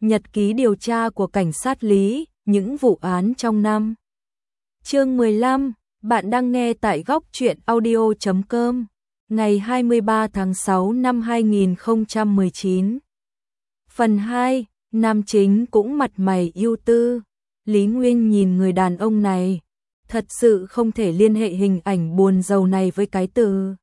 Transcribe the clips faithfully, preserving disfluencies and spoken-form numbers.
Nhật ký điều tra của cảnh sát Lý, những vụ án trong năm. Chương mười lăm, bạn đang nghe tại góc truyện audio chấm com, ngày hai mươi ba tháng sáu năm hai nghìn không trăm mười chín. Phần hai, nam chính cũng mặt mày ưu tư. Lý Nguyên nhìn người đàn ông này, thật sự không thể liên hệ hình ảnh buồn rầu này với cái từ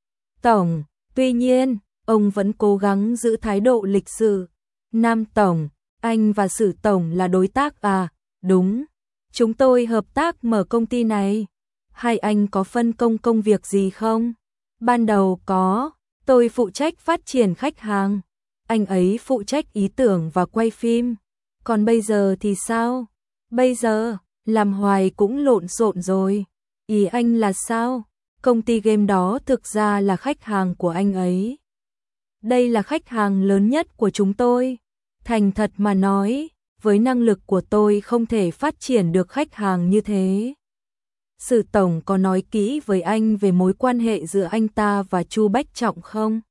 Tổng. Tuy nhiên, ông vẫn cố gắng giữ thái độ lịch sự. Nam Tổng, anh và Sử Tổng là đối tác à? Đúng, chúng tôi hợp tác mở công ty này. Hai anh có phân công công việc gì không? Ban đầu có, tôi phụ trách phát triển khách hàng, anh ấy phụ trách ý tưởng và quay phim. Còn bây giờ thì sao? Bây giờ, làm hoài cũng lộn xộn rồi. Ý anh là sao? Công ty game đó thực ra là khách hàng của anh ấy. Đây là khách hàng lớn nhất của chúng tôi. Thành thật mà nói, với năng lực của tôi không thể phát triển được khách hàng như thế. Sử Tổng có nói kỹ với anh về mối quan hệ giữa anh ta và Chu Bách Trọng không?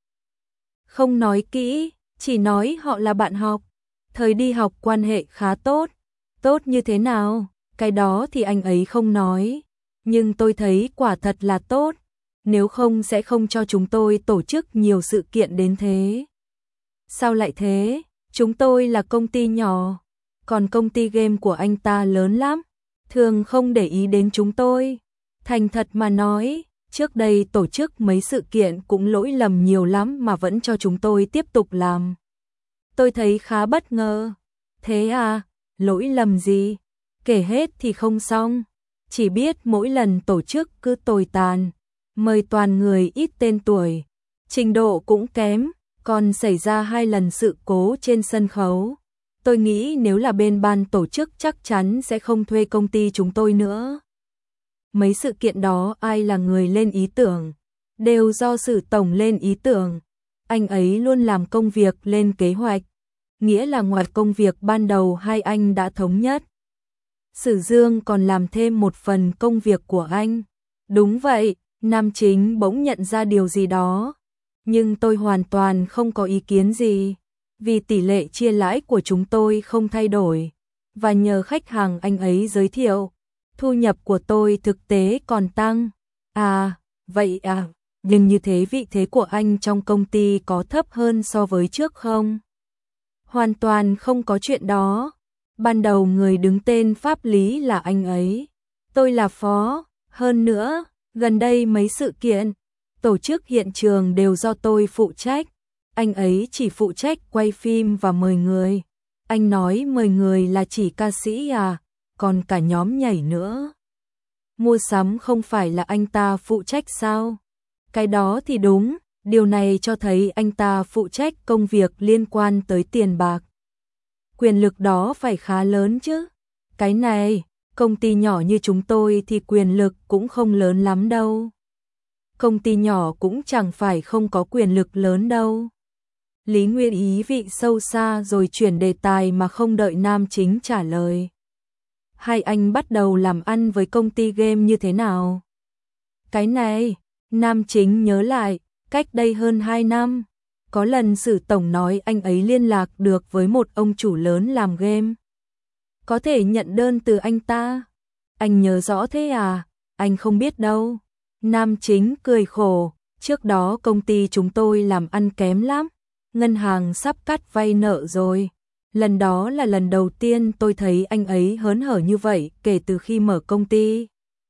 Không nói kỹ, chỉ nói họ là bạn học. Thời đi học quan hệ khá tốt. Tốt như thế nào? Cái đó thì anh ấy không nói. Nhưng tôi thấy quả thật là tốt. Nếu không sẽ không cho chúng tôi tổ chức nhiều sự kiện đến thế. Sao lại thế? Chúng tôi là công ty nhỏ. Còn công ty game của anh ta lớn lắm. Thường không để ý đến chúng tôi. Thành thật mà nói, trước đây tổ chức mấy sự kiện cũng lỗi lầm nhiều lắm mà vẫn cho chúng tôi tiếp tục làm. Tôi thấy khá bất ngờ. Thế à, lỗi lầm gì? Kể hết thì không xong. Chỉ biết mỗi lần tổ chức cứ tồi tàn, mời toàn người ít tên tuổi, trình độ cũng kém, còn xảy ra hai lần sự cố trên sân khấu. Tôi nghĩ nếu là bên ban tổ chức chắc chắn sẽ không thuê công ty chúng tôi nữa. Mấy sự kiện đó ai là người lên ý tưởng? Đều do Sử Tổng lên ý tưởng. Anh ấy luôn làm công việc lên kế hoạch. Nghĩa là ngoài công việc ban đầu hai anh đã thống nhất. Sử Dương còn làm thêm một phần công việc của anh. Đúng vậy, nam chính bỗng nhận ra điều gì đó. Nhưng tôi hoàn toàn không có ý kiến gì. Vì tỷ lệ chia lãi của chúng tôi không thay đổi. Và nhờ khách hàng anh ấy giới thiệu, thu nhập của tôi thực tế còn tăng. À, vậy à, nhưng như thế vị thế của anh trong công ty có thấp hơn so với trước không? Hoàn toàn không có chuyện đó. Ban đầu người đứng tên pháp lý là anh ấy. Tôi là phó. Hơn nữa, gần đây mấy sự kiện, tổ chức hiện trường đều do tôi phụ trách. Anh ấy chỉ phụ trách quay phim và mời người. Anh nói mời người là chỉ ca sĩ à, còn cả nhóm nhảy nữa. Mua sắm không phải là anh ta phụ trách sao? Cái đó thì đúng, điều này cho thấy anh ta phụ trách công việc liên quan tới tiền bạc. Quyền lực đó phải khá lớn chứ. Cái này, công ty nhỏ như chúng tôi thì quyền lực cũng không lớn lắm đâu. Công ty nhỏ cũng chẳng phải không có quyền lực lớn đâu. Lý Nguyên ý vị sâu xa rồi chuyển đề tài mà không đợi nam chính trả lời. Hai anh bắt đầu làm ăn với công ty game như thế nào? Cái này, nam chính nhớ lại, cách đây hơn hai năm. Có lần Sử Tổng nói anh ấy liên lạc được với một ông chủ lớn làm game. Có thể nhận đơn từ anh ta. Anh nhớ rõ thế à? Anh không biết đâu. Nam chính cười khổ. Trước đó công ty chúng tôi làm ăn kém lắm. Ngân hàng sắp cắt vay nợ rồi. Lần đó là lần đầu tiên tôi thấy anh ấy hớn hở như vậy kể từ khi mở công ty.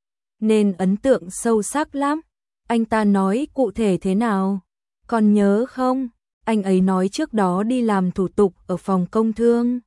Nên ấn tượng sâu sắc lắm. Anh ta nói cụ thể thế nào? Còn nhớ không? Anh ấy nói trước đó đi làm thủ tục ở phòng công thương.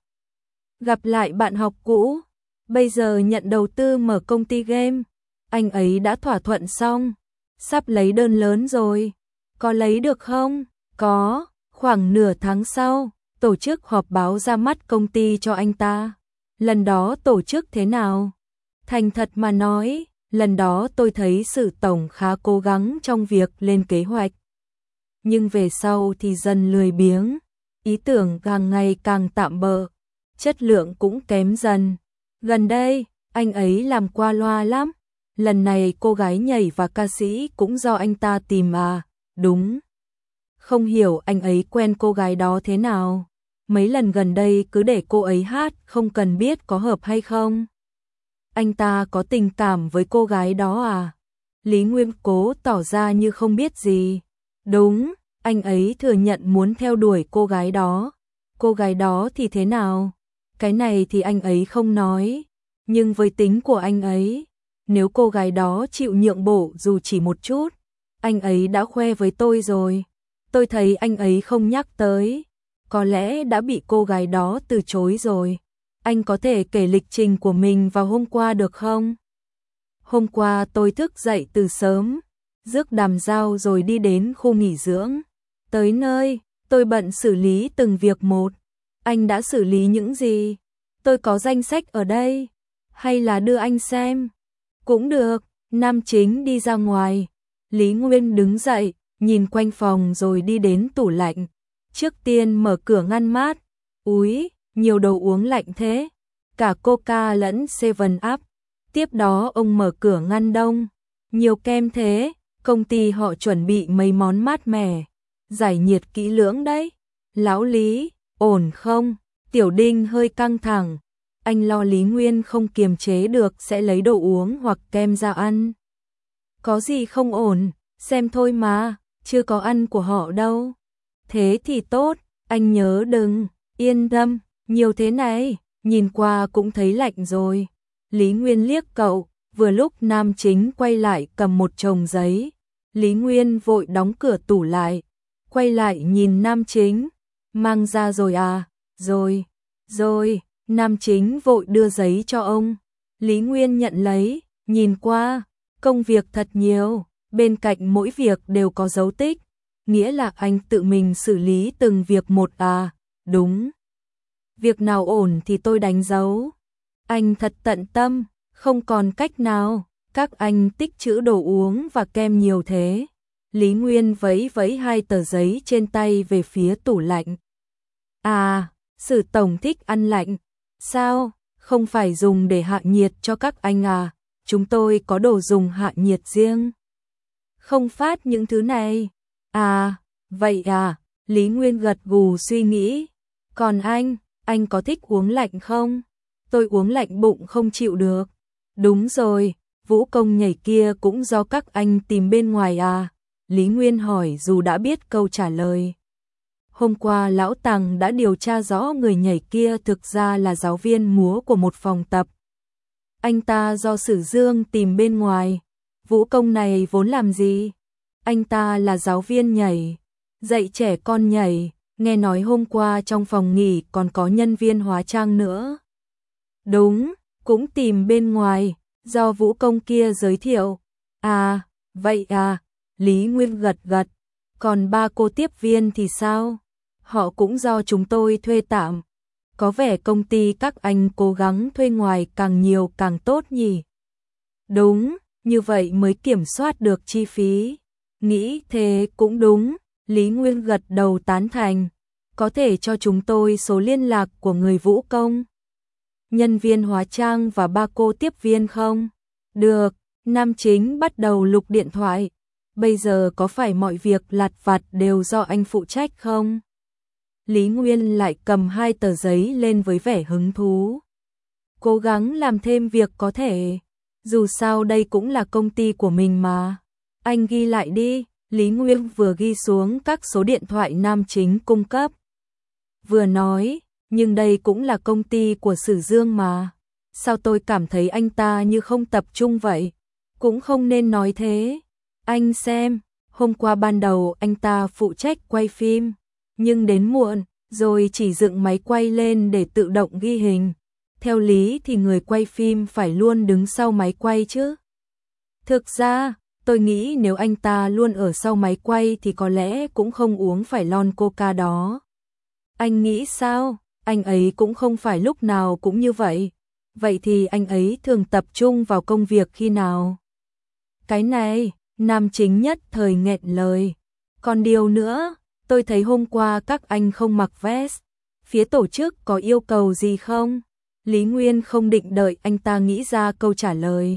Gặp lại bạn học cũ. Bây giờ nhận đầu tư mở công ty game. Anh ấy đã thỏa thuận xong. Sắp lấy đơn lớn rồi. Có lấy được không? Có. Khoảng nửa tháng sau, tổ chức họp báo ra mắt công ty cho anh ta. Lần đó tổ chức thế nào? Thành thật mà nói, lần đó tôi thấy Sử Tổng khá cố gắng trong việc lên kế hoạch. Nhưng về sau thì dần lười biếng, ý tưởng càng ngày càng tạm bợ, chất lượng cũng kém dần. Gần đây, anh ấy làm qua loa lắm. Lần này cô gái nhảy và ca sĩ cũng do anh ta tìm à? Đúng. Không hiểu anh ấy quen cô gái đó thế nào. mấy lần gần đây cứ để cô ấy hát, không cần biết có hợp hay không. Anh ta có tình cảm với cô gái đó à? Lý Nguyên cố tỏ ra như không biết gì. Đúng, anh ấy thừa nhận muốn theo đuổi cô gái đó. Cô gái đó thì thế nào? Cái này thì anh ấy không nói. Nhưng với tính của anh ấy, nếu cô gái đó chịu nhượng bộ dù chỉ một chút, anh ấy đã khoe với tôi rồi. Tôi thấy anh ấy không nhắc tới. Có lẽ đã bị cô gái đó từ chối rồi. Anh có thể kể lịch trình của mình vào hôm qua được không? Hôm qua tôi thức dậy từ sớm, rước đàm dao rồi đi đến khu nghỉ dưỡng. Tới nơi, tôi bận xử lý từng việc một. Anh đã xử lý những gì? Tôi có danh sách ở đây. Hay là đưa anh xem? Cũng được, nam chính đi ra ngoài. Lý Nguyên đứng dậy, nhìn quanh phòng rồi đi đến tủ lạnh. Trước tiên mở cửa ngăn mát. Úi, nhiều đồ uống lạnh thế. Cả Coca lẫn Seven Up. Tiếp đó ông mở cửa ngăn đông. Nhiều kem thế, công ty họ chuẩn bị mấy món mát mẻ. Giải nhiệt kỹ lưỡng đấy. Lão Lý, ổn không? Tiểu Đinh hơi căng thẳng. Anh lo Lý Nguyên không kiềm chế được sẽ lấy đồ uống hoặc kem ra ăn. Có gì không ổn, xem thôi mà, chưa có ăn của họ đâu. Thế thì tốt, anh nhớ đừng, yên tâm, nhiều thế này, nhìn qua cũng thấy lạnh rồi. Lý Nguyên liếc cậu, vừa lúc nam chính quay lại cầm một chồng giấy. Lý Nguyên vội đóng cửa tủ lại, quay lại nhìn nam chính, mang ra rồi à, rồi, rồi, nam chính vội đưa giấy cho ông. Lý Nguyên nhận lấy, nhìn qua, công việc thật nhiều, bên cạnh mỗi việc đều có dấu tích, nghĩa là anh tự mình xử lý từng việc một à, đúng. Việc nào ổn thì tôi đánh dấu. Anh thật tận tâm, không còn cách nào, các anh tích trữ đồ uống và kem nhiều thế. Lý Nguyên vẫy vẫy hai tờ giấy trên tay về phía tủ lạnh. À, Sử tổng thích ăn lạnh. Sao, không phải dùng để hạ nhiệt cho các anh à, chúng tôi có đồ dùng hạ nhiệt riêng. Không phát những thứ này. À, vậy à, Lý Nguyên gật gù suy nghĩ. Còn anh, anh có thích uống lạnh không? Tôi uống lạnh bụng không chịu được. Đúng rồi, vũ công nhảy kia cũng do các anh tìm bên ngoài à? Lý Nguyên hỏi dù đã biết câu trả lời. Hôm qua Lão Tằng đã điều tra rõ người nhảy kia thực ra là giáo viên múa của một phòng tập. Anh ta do Sử Dương tìm bên ngoài. Vũ công này vốn làm gì? Anh ta là giáo viên nhảy, dạy trẻ con nhảy, nghe nói hôm qua trong phòng nghỉ còn có nhân viên hóa trang nữa. Đúng, cũng tìm bên ngoài, do vũ công kia giới thiệu. À, vậy à, Lý Nguyên gật gật. Còn ba cô tiếp viên thì sao? Họ cũng do chúng tôi thuê tạm. Có vẻ công ty các anh cố gắng thuê ngoài càng nhiều càng tốt nhỉ? Đúng, như vậy mới kiểm soát được chi phí. Nghĩ thế cũng đúng, Lý Nguyên gật đầu tán thành. Có thể cho chúng tôi số liên lạc của người vũ công, nhân viên hóa trang và ba cô tiếp viên không? Được, nam chính bắt đầu lục điện thoại. Bây giờ có phải mọi việc lặt vặt đều do anh phụ trách không? Lý Nguyên lại cầm hai tờ giấy lên với vẻ hứng thú. Cố gắng làm thêm việc có thể. Dù sao đây cũng là công ty của mình mà. Anh ghi lại đi. Lý Nguyên vừa ghi xuống các số điện thoại nam chính cung cấp. Vừa nói, nhưng đây cũng là công ty của Sử Dương mà. Sao tôi cảm thấy anh ta như không tập trung vậy? Cũng không nên nói thế. Anh xem, hôm qua ban đầu anh ta phụ trách quay phim, nhưng đến muộn, rồi chỉ dựng máy quay lên để tự động ghi hình. Theo lý thì người quay phim phải luôn đứng sau máy quay chứ. Thực ra, tôi nghĩ nếu anh ta luôn ở sau máy quay thì có lẽ cũng không uống phải lon coca đó. Anh nghĩ sao? Anh ấy cũng không phải lúc nào cũng như vậy. Vậy thì anh ấy thường tập trung vào công việc khi nào? Cái này, nam chính nhất thời nghẹn lời. Còn điều nữa, tôi thấy hôm qua các anh không mặc vest. Phía tổ chức có yêu cầu gì không? Lý Nguyên không định đợi anh ta nghĩ ra câu trả lời.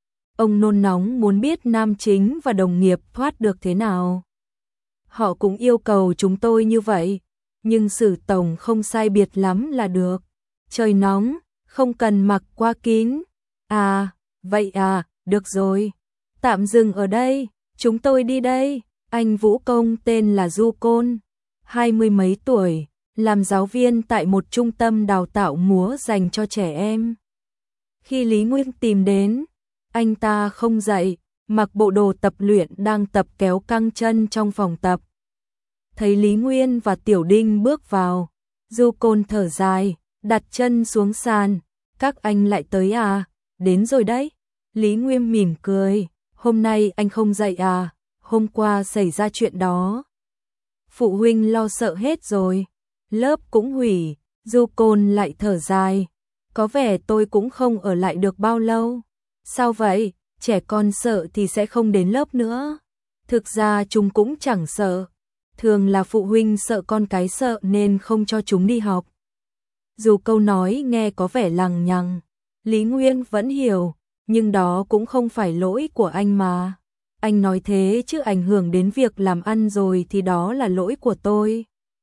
Ông nôn nóng muốn biết nam chính và đồng nghiệp thoát được thế nào. Họ cũng yêu cầu chúng tôi như vậy. nhưng Sử tổng không sai biệt lắm là được. Trời nóng, không cần mặc quá kín. À, vậy à, được rồi. Tạm dừng ở đây, chúng tôi đi đây. Anh vũ công tên là Du Côn, hai mươi mấy tuổi, làm giáo viên tại một trung tâm đào tạo múa dành cho trẻ em. Khi Lý Nguyên tìm đến, anh ta không dậy, mặc bộ đồ tập luyện đang tập kéo căng chân trong phòng tập. Thấy Lý Nguyên và Tiểu Đinh bước vào, Du Côn thở dài, đặt chân xuống sàn. Các anh lại tới à? Đến rồi đấy. Lý Nguyên mỉm cười, hôm nay anh không dậy à? Hôm qua xảy ra chuyện đó. Phụ huynh lo sợ hết rồi, lớp cũng hủy. Du Côn lại thở dài, có vẻ tôi cũng không ở lại được bao lâu. Sao vậy? Trẻ con sợ thì sẽ không đến lớp nữa. Thực ra chúng cũng chẳng sợ, thường là phụ huynh sợ con cái sợ nên không cho chúng đi học. Dù câu nói nghe có vẻ lằng nhằng, Lý Nguyên vẫn hiểu, nhưng đó cũng không phải lỗi của anh mà. Anh nói thế chứ ảnh hưởng đến việc làm ăn rồi thì đó là lỗi của tôi.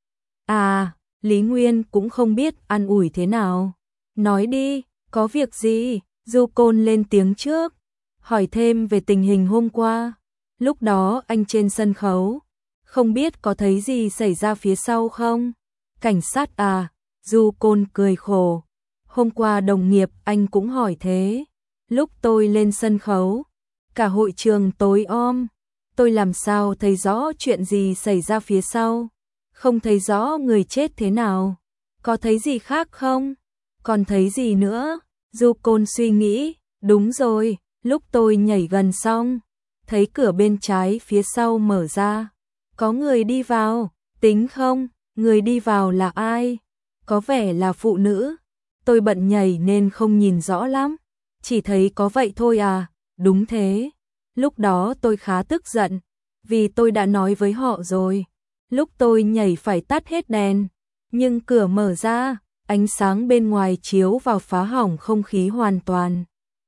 À, Lý Nguyên cũng không biết an ủi thế nào. Nói đi, có việc gì? Du Côn lên tiếng trước, hỏi thêm về tình hình hôm qua. Lúc đó anh trên sân khấu, không biết có thấy gì xảy ra phía sau không? Cảnh sát à? Du Côn cười khổ. Hôm qua đồng nghiệp anh cũng hỏi thế. Lúc tôi lên sân khấu, cả hội trường tối om, tôi làm sao thấy rõ chuyện gì xảy ra phía sau? Không thấy rõ người chết thế nào. Có thấy gì khác không? Còn thấy gì nữa? Du Côn suy nghĩ, đúng rồi, lúc tôi nhảy gần xong, thấy cửa bên trái phía sau mở ra. Có người đi vào, tính không? Người đi vào là ai? Có vẻ là phụ nữ. Tôi bận nhảy nên không nhìn rõ lắm. Chỉ thấy có vậy thôi à? Đúng thế. Lúc đó tôi khá tức giận, vì tôi đã nói với họ rồi. Lúc tôi nhảy phải tắt hết đèn, nhưng cửa mở ra, ánh sáng bên ngoài chiếu vào phá hỏng không khí hoàn toàn.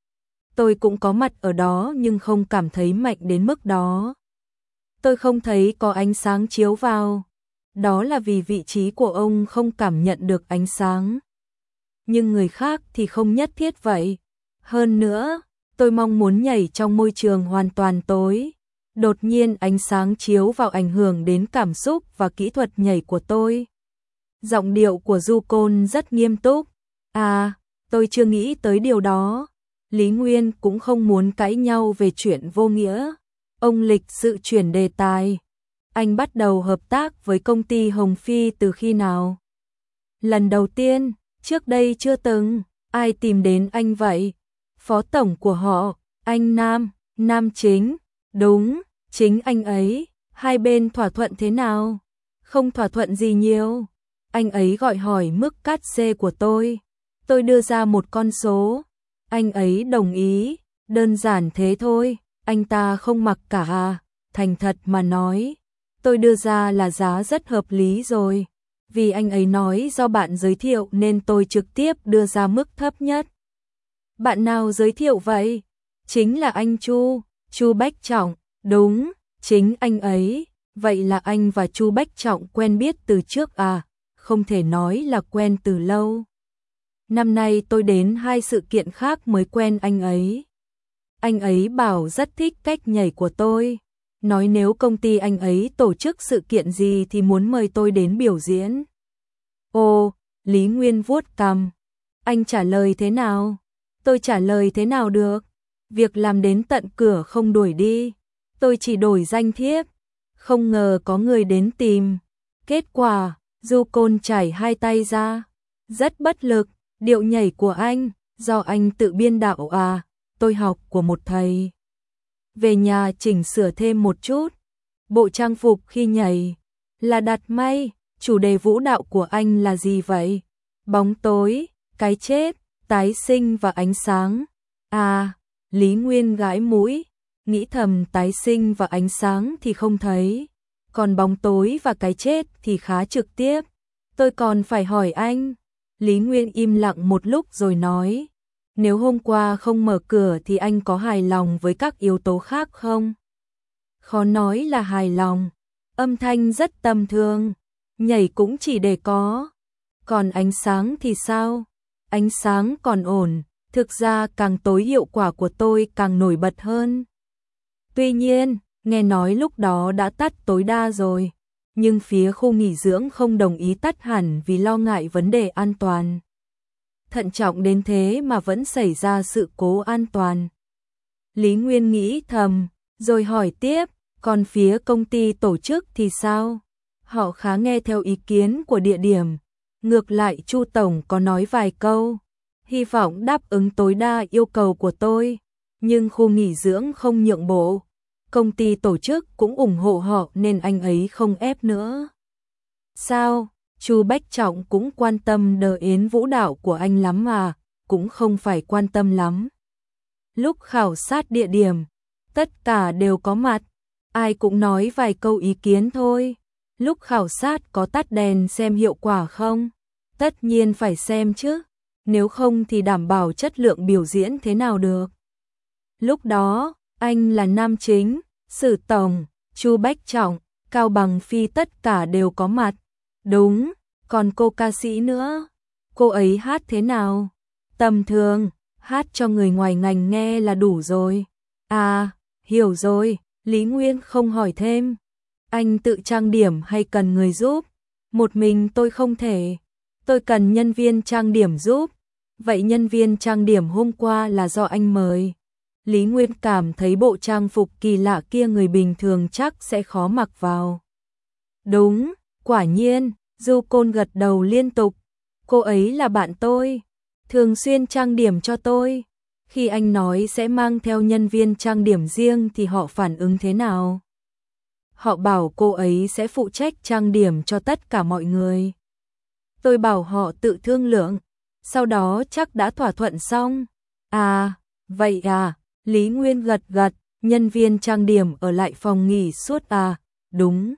Tôi cũng có mặt ở đó nhưng không cảm thấy mạnh đến mức đó. Tôi không thấy có ánh sáng chiếu vào. Đó là vì vị trí của ông không cảm nhận được ánh sáng. Nhưng người khác thì không nhất thiết vậy. Hơn nữa, tôi mong muốn nhảy trong môi trường hoàn toàn tối. Đột nhiên ánh sáng chiếu vào ảnh hưởng đến cảm xúc và kỹ thuật nhảy của tôi. Giọng điệu của Du Côn rất nghiêm túc. À, tôi chưa nghĩ tới điều đó. Lý Nguyên cũng không muốn cãi nhau về chuyện vô nghĩa. Ông lịch sự chuyển đề tài. Anh bắt đầu hợp tác với công ty Hồng Phi từ khi nào? Lần đầu tiên, trước đây chưa từng. Ai tìm đến anh vậy? Phó tổng của họ, anh Nam, Nam Chính. Đúng, chính anh ấy. Hai bên thỏa thuận thế nào? Không thỏa thuận gì nhiều. Anh ấy gọi hỏi mức cát xê của tôi. Tôi đưa ra một con số. Anh ấy đồng ý. Đơn giản thế thôi. Anh ta không mặc cả à? Thành thật mà nói, tôi đưa ra là giá rất hợp lý rồi. Vì anh ấy nói do bạn giới thiệu nên tôi trực tiếp đưa ra mức thấp nhất. Bạn nào giới thiệu vậy? Chính là anh Chu, Chu Bách Trọng. Đúng, chính anh ấy. Vậy là anh và Chu Bách Trọng quen biết từ trước à? Không thể nói là quen từ lâu. Năm nay tôi đến hai sự kiện khác mới quen anh ấy. Anh ấy bảo rất thích cách nhảy của tôi. Nói nếu công ty anh ấy tổ chức sự kiện gì thì muốn mời tôi đến biểu diễn. Ồ, Lý Nguyên vuốt cằm. Anh trả lời thế nào? Tôi trả lời thế nào được? Việc làm đến tận cửa không đuổi đi. Tôi chỉ đổi danh thiếp. Không ngờ có người đến tìm. Kết quả, Du Côn chảy hai tay ra. Rất bất lực, điệu nhảy của anh, do anh tự biên đạo à? Tôi học của một thầy. Về nhà chỉnh sửa thêm một chút. Bộ trang phục khi nhảy là đặt may. Chủ đề vũ đạo của anh là gì vậy? Bóng tối, cái chết, tái sinh và ánh sáng. À, Lý Nguyên gãi mũi, nghĩ thầm tái sinh và ánh sáng thì không thấy. Còn bóng tối và cái chết thì khá trực tiếp. Tôi còn phải hỏi anh. Lý Nguyên im lặng một lúc rồi nói. Nếu hôm qua không mở cửa thì anh có hài lòng với các yếu tố khác không? Khó nói là hài lòng. Âm thanh rất tầm thường. nhảy cũng chỉ để có. Còn ánh sáng thì sao? Ánh sáng còn ổn, thực ra càng tối hiệu quả của tôi càng nổi bật hơn. Tuy nhiên, nghe nói lúc đó đã tắt tối đa rồi, nhưng phía khu nghỉ dưỡng không đồng ý tắt hẳn vì lo ngại vấn đề an toàn. Thận trọng đến thế mà vẫn xảy ra sự cố an toàn. Lý Nguyên nghĩ thầm, rồi hỏi tiếp, còn phía công ty tổ chức thì sao? Họ khá nghe theo ý kiến của địa điểm. Ngược lại Chu Tổng có nói vài câu, hy vọng đáp ứng tối đa yêu cầu của tôi, nhưng khu nghỉ dưỡng không nhượng bộ. Công ty tổ chức cũng ủng hộ họ nên anh ấy không ép nữa. Sao? Chu Bách Trọng cũng quan tâm đờ yến vũ đạo của anh lắm mà, cũng không phải quan tâm lắm. Lúc khảo sát địa điểm, tất cả đều có mặt, ai cũng nói vài câu ý kiến thôi. Lúc khảo sát có tắt đèn xem hiệu quả không? Tất nhiên phải xem chứ, nếu không thì đảm bảo chất lượng biểu diễn thế nào được. Lúc đó, anh là nam chính, Sử Tổng, Chu Bách Trọng, Cao Bằng Phi tất cả đều có mặt. Đúng, còn cô ca sĩ nữa. Cô ấy hát thế nào? Tầm thường, hát cho người ngoài ngành nghe là đủ rồi. À, hiểu rồi, Lý Nguyên không hỏi thêm. Anh tự trang điểm hay cần người giúp? Một mình tôi không thể. Tôi cần nhân viên trang điểm giúp. Vậy nhân viên trang điểm hôm qua là do anh mời. Lý Nguyên cảm thấy bộ trang phục kỳ lạ kia người bình thường chắc sẽ khó mặc vào. Đúng, quả nhiên, Du Côn gật đầu liên tục. Cô ấy là bạn tôi, thường xuyên trang điểm cho tôi. Khi anh nói sẽ mang theo nhân viên trang điểm riêng thì họ phản ứng thế nào? Họ bảo cô ấy sẽ phụ trách trang điểm cho tất cả mọi người. Tôi bảo họ tự thương lượng, sau đó chắc đã thỏa thuận xong. À, vậy à, Lý Nguyên gật gật, nhân viên trang điểm ở lại phòng nghỉ suốt à, đúng.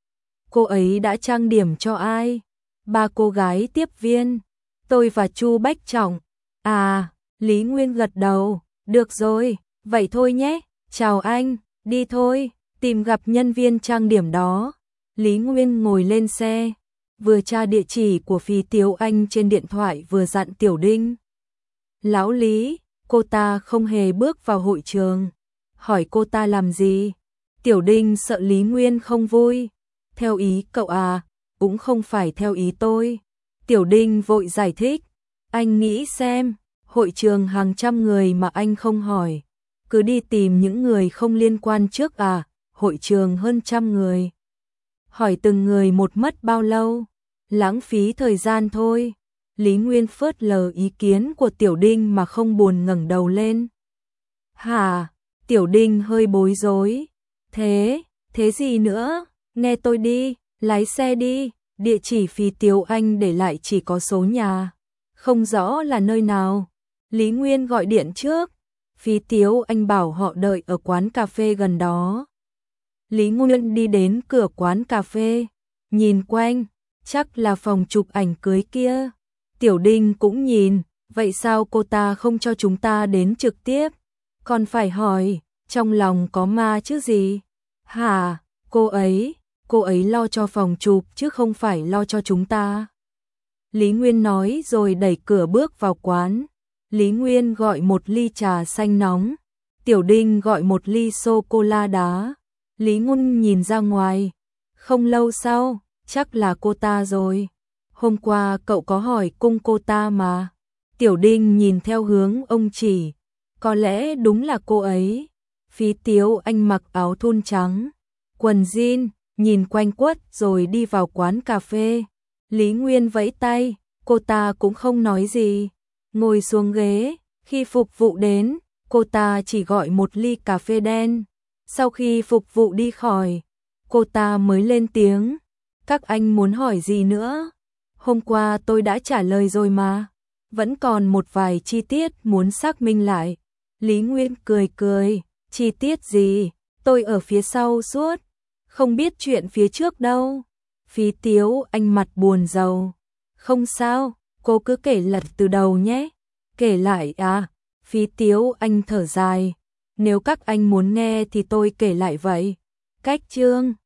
Cô ấy đã trang điểm cho ai? Ba cô gái tiếp viên, tôi và Chu Bách Trọng. À, Lý Nguyên gật đầu, được rồi, vậy thôi nhé, chào anh, đi thôi, tìm gặp nhân viên trang điểm đó. Lý Nguyên ngồi lên xe, vừa tra địa chỉ của Phi Tiếu Anh trên điện thoại vừa dặn Tiểu Đinh. Lão Lý, cô ta không hề bước vào hội trường. Hỏi cô ta làm gì? Tiểu Đinh sợ Lý Nguyên không vui. Theo ý cậu à, cũng không phải theo ý tôi. Tiểu Đinh vội giải thích. Anh nghĩ xem, hội trường hàng trăm người mà anh không hỏi. Cứ đi tìm những người không liên quan trước à, hội trường hơn trăm người. Hỏi từng người một mất bao lâu? Lãng phí thời gian thôi. Lý Nguyên phớt lờ ý kiến của Tiểu Đinh mà không buồn ngẩng đầu lên. Hả? Tiểu Đinh hơi bối rối. Thế, thế gì nữa? Nghe tôi đi, lái xe đi. Địa chỉ Phi Tiếu Anh để lại chỉ có số nhà, không rõ là nơi nào. Lý Nguyên gọi điện trước. Phi Tiếu Anh bảo họ đợi ở quán cà phê gần đó. Lý Nguyên đi đến cửa quán cà phê, nhìn quanh, chắc là phòng chụp ảnh cưới kia. Tiểu Đinh cũng nhìn, vậy sao cô ta không cho chúng ta đến trực tiếp? Còn phải hỏi, trong lòng có ma chứ gì? Hả, cô ấy, cô ấy lo cho phòng chụp chứ không phải lo cho chúng ta. Lý Nguyên nói rồi đẩy cửa bước vào quán. Lý Nguyên gọi một ly trà xanh nóng, Tiểu Đinh gọi một ly sô-cô-la đá. Lý Nguyên nhìn ra ngoài, không lâu sau, chắc là cô ta rồi. Hôm qua cậu có hỏi cung cô ta mà. Tiểu Đinh nhìn theo hướng ông chỉ, có lẽ đúng là cô ấy. Phi Tiếu Anh mặc áo thun trắng, quần jean, nhìn quanh quất rồi đi vào quán cà phê. Lý Nguyên vẫy tay, cô ta cũng không nói gì, ngồi xuống ghế. Khi phục vụ đến, cô ta chỉ gọi một ly cà phê đen. Sau khi phục vụ đi khỏi, cô ta mới lên tiếng. Các anh muốn hỏi gì nữa? Hôm qua tôi đã trả lời rồi mà. Vẫn còn một vài chi tiết muốn xác minh lại. Lý Nguyên cười cười. Chi tiết gì? Tôi ở phía sau suốt, không biết chuyện phía trước đâu. Phi Tiếu Anh mặt buồn rầu. Không sao, cô cứ kể lật từ đầu nhé. Kể lại à? Phi Tiếu Anh thở dài. Nếu các anh muốn nghe thì tôi kể lại vậy. Cách chương